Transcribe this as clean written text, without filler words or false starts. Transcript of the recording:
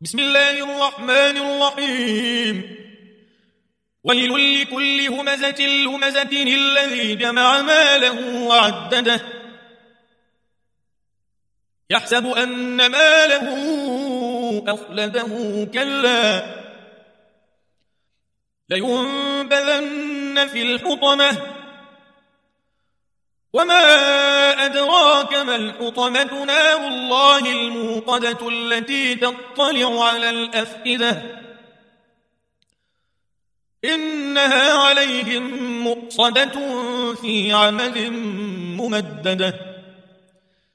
بسم الله الرحمن الرحيم. ويل لكل همزة لمزة الذي جمع ماله وعدده يحسب أن ماله أخلده كلا لينبذن في الحطمة وما أدراك ما الحطمة نار الله الموقدة التي تطلع على الأفئدة إنها عليهم مؤصدة في عمد ممددة.